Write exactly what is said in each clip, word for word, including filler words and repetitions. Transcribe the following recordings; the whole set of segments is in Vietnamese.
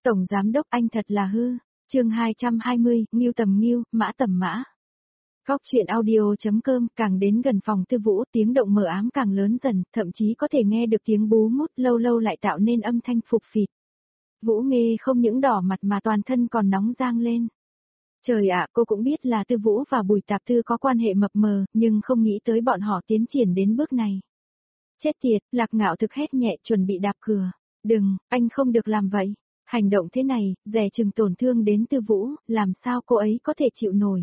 Tổng giám đốc anh thật là hư. Chương hai trăm hai mươi, Ngưu tầm Ngưu, Mã tầm Mã. Góc truyện audio.com, càng đến gần phòng Tư Vũ, tiếng động mờ ám càng lớn dần, thậm chí có thể nghe được tiếng bú mút lâu lâu lại tạo nên âm thanh phục phịt. Vũ Nghê không những đỏ mặt mà toàn thân còn nóng rang lên. Trời ạ, cô cũng biết là Tư Vũ và Bùi Tạp Tư có quan hệ mập mờ, nhưng không nghĩ tới bọn họ tiến triển đến bước này. Chết tiệt, Lạc Ngạo thực hét nhẹ chuẩn bị đạp cửa. Đừng, anh không được làm vậy. Hành động thế này, dè chừng tổn thương đến Tư Vũ, làm sao cô ấy có thể chịu nổi.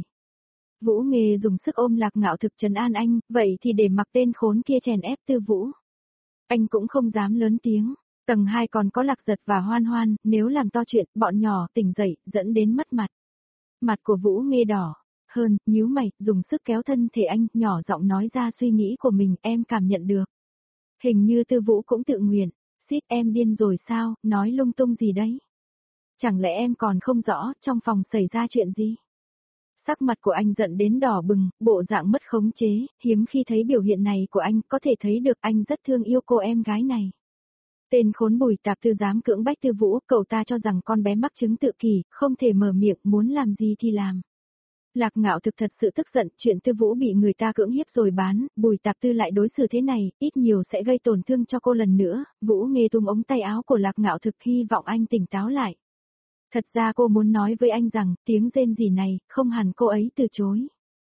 Vũ Nghê dùng sức ôm Lạc Ngạo thực trấn an anh, vậy thì để mặc tên khốn kia chèn ép Tư Vũ. Anh cũng không dám lớn tiếng. Tầng hai còn có Lạc Giật và Hoan Hoan, nếu làm to chuyện, bọn nhỏ tỉnh dậy, dẫn đến mất mặt. Mặt của Vũ Nghê đỏ hơn, nhíu mày, dùng sức kéo thân thể anh, nhỏ giọng nói ra suy nghĩ của mình, em cảm nhận được. Hình như Tư Vũ cũng tự nguyện. Xít, em điên rồi sao, nói lung tung gì đấy? Chẳng lẽ em còn không rõ trong phòng xảy ra chuyện gì? Sắc mặt của anh giận đến đỏ bừng, bộ dạng mất khống chế, hiếm khi thấy biểu hiện này của anh, có thể thấy được anh rất thương yêu cô em gái này. Tên khốn Bùi Tạp Tư dám cưỡng bách Tư Vũ, cậu ta cho rằng con bé mắc chứng tự kỷ, không thể mở miệng, muốn làm gì thì làm. Lạc Ngạo thực thật sự tức giận, chuyện Tư Vũ bị người ta cưỡng hiếp rồi bán, Bùi Tạp Tư lại đối xử thế này, ít nhiều sẽ gây tổn thương cho cô lần nữa. Vũ Nghê tung ống tay áo của Lạc Ngạo thực, hy vọng anh tỉnh táo lại. Thật ra cô muốn nói với anh rằng, tiếng rên rỉ này, không hẳn cô ấy từ chối.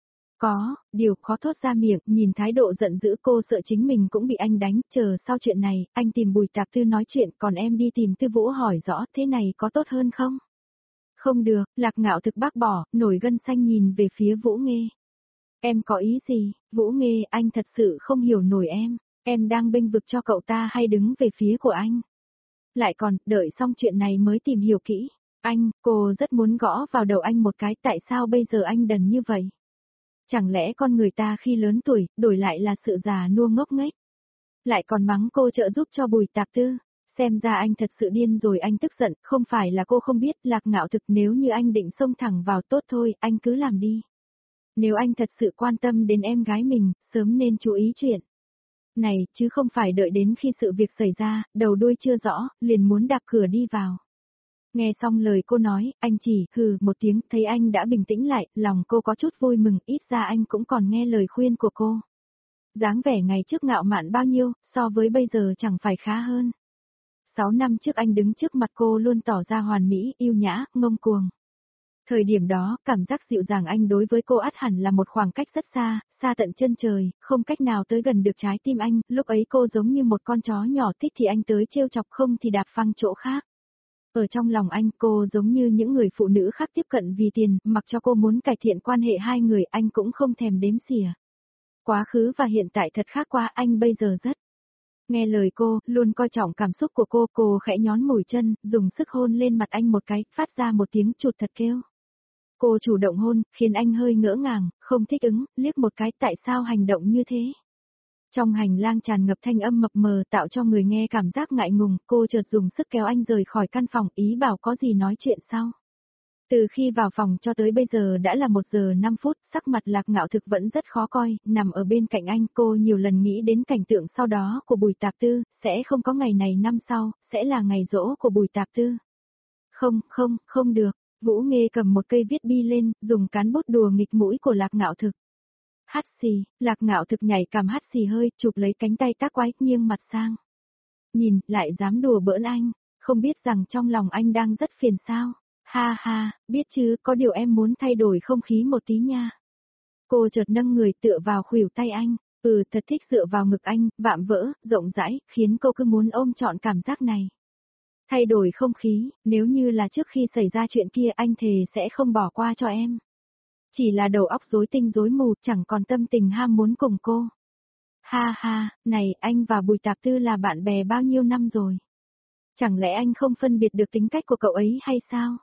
Có, điều khó thốt ra miệng, nhìn thái độ giận dữ cô sợ chính mình cũng bị anh đánh, chờ sau chuyện này, anh tìm Bùi Tạp Tư nói chuyện, còn em đi tìm Tư Vũ hỏi rõ, thế này có tốt hơn không? Không được, Lạc Ngạo thực bác bỏ, nổi gân xanh nhìn về phía Vũ Nghê. Em có ý gì, Vũ Nghê, anh thật sự không hiểu nổi em, em đang bênh vực cho cậu ta hay đứng về phía của anh? Lại còn, đợi xong chuyện này mới tìm hiểu kỹ. Anh, cô rất muốn gõ vào đầu anh một cái, tại sao bây giờ anh đần như vậy? Chẳng lẽ con người ta khi lớn tuổi, đổi lại là sự già nua ngốc nghếch? Lại còn mắng cô trợ giúp cho Bùi Tạp Tư. Xem ra anh thật sự điên rồi, anh tức giận, không phải là cô không biết, Lạc Ngạo thực, nếu như anh định xông thẳng vào tốt thôi, anh cứ làm đi. Nếu anh thật sự quan tâm đến em gái mình, sớm nên chú ý chuyện này, chứ không phải đợi đến khi sự việc xảy ra, đầu đuôi chưa rõ, liền muốn đạp cửa đi vào. Nghe xong lời cô nói, anh chỉ hừ một tiếng, thấy anh đã bình tĩnh lại, lòng cô có chút vui mừng, ít ra anh cũng còn nghe lời khuyên của cô. Dáng vẻ ngày trước ngạo mạn bao nhiêu, so với bây giờ chẳng phải khá hơn. Sáu năm trước anh đứng trước mặt cô luôn tỏ ra hoàn mỹ, yêu nhã, ngông cuồng. Thời điểm đó, cảm giác dịu dàng anh đối với cô ắt hẳn là một khoảng cách rất xa, xa tận chân trời, không cách nào tới gần được trái tim anh, lúc ấy cô giống như một con chó nhỏ, thích thì anh tới trêu chọc, không thì đạp phăng chỗ khác. Ở trong lòng anh, cô giống như những người phụ nữ khác tiếp cận vì tiền, mặc cho cô muốn cải thiện quan hệ hai người, anh cũng không thèm đếm xỉa. Quá khứ và hiện tại thật khác quá, anh bây giờ rất nghe lời cô, luôn coi trọng cảm xúc của cô, cô khẽ nhón mùi chân, dùng sức hôn lên mặt anh một cái, phát ra một tiếng chụt thật kêu. Cô chủ động hôn, khiến anh hơi ngỡ ngàng, không thích ứng, liếc một cái, tại sao hành động như thế? Trong hành lang tràn ngập thanh âm mập mờ tạo cho người nghe cảm giác ngại ngùng, cô chợt dùng sức kéo anh rời khỏi căn phòng, ý bảo có gì nói chuyện sau. Từ khi vào phòng cho tới bây giờ đã là một giờ năm phút, sắc mặt Lạc Ngạo thực vẫn rất khó coi, nằm ở bên cạnh anh, cô nhiều lần nghĩ đến cảnh tượng sau đó của Bùi Tạp Tư, sẽ không có ngày này năm sau, sẽ là ngày giỗ của Bùi Tạp Tư. Không, không, không được, Vũ Nghê cầm một cây viết bi lên, dùng cán bút đùa nghịch mũi của Lạc Ngạo thực. Hắt xì, Lạc Ngạo thực nhảy cằm hắt xì hơi, chụp lấy cánh tay tác quái, nghiêng mặt sang. Nhìn, lại dám đùa bỡn anh, không biết rằng trong lòng anh đang rất phiền sao. Ha ha, biết chứ, có điều em muốn thay đổi không khí một tí nha. Cô chợt nâng người tựa vào khuỷu tay anh, ừ thật thích dựa vào ngực anh, vạm vỡ, rộng rãi, khiến cô cứ muốn ôm trọn cảm giác này. Thay đổi không khí, nếu như là trước khi xảy ra chuyện kia anh thề sẽ không bỏ qua cho em. Chỉ là đầu óc rối tinh rối mù, chẳng còn tâm tình ham muốn cùng cô. Ha ha, này, anh và Bùi Tạp Tư là bạn bè bao nhiêu năm rồi? Chẳng lẽ anh không phân biệt được tính cách của cậu ấy hay sao?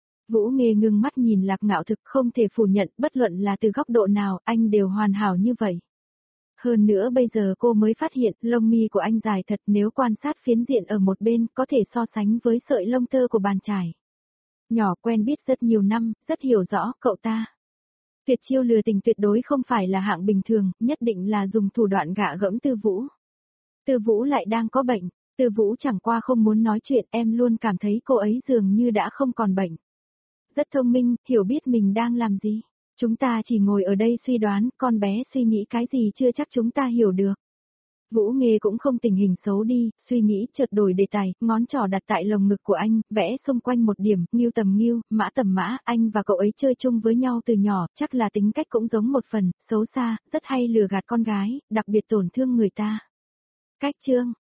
Vũ Nghê ngưng mắt nhìn Lạc Ngạo thực, không thể phủ nhận, bất luận là từ góc độ nào, anh đều hoàn hảo như vậy. Hơn nữa bây giờ cô mới phát hiện, lông mi của anh dài thật, nếu quan sát phiến diện ở một bên, có thể so sánh với sợi lông tơ của bàn chải. Nhỏ quen biết rất nhiều năm, rất hiểu rõ cậu ta. Tuyệt chiêu lừa tình tuyệt đối không phải là hạng bình thường, nhất định là dùng thủ đoạn gạ gẫm Tư Vũ. Tư Vũ lại đang có bệnh, Tư Vũ chẳng qua không muốn nói chuyện, em luôn cảm thấy cô ấy dường như đã không còn bệnh. Rất thông minh, hiểu biết mình đang làm gì. Chúng ta chỉ ngồi ở đây suy đoán, con bé suy nghĩ cái gì chưa chắc chúng ta hiểu được. Vũ Nghê cũng không tình hình xấu đi, suy nghĩ chợt đổi đề tài, ngón trỏ đặt tại lồng ngực của anh, vẽ xung quanh một điểm, Ngưu tầm Ngưu, Mã tầm Mã, anh và cậu ấy chơi chung với nhau từ nhỏ, chắc là tính cách cũng giống một phần, xấu xa, rất hay lừa gạt con gái, đặc biệt tổn thương người ta. Cách chương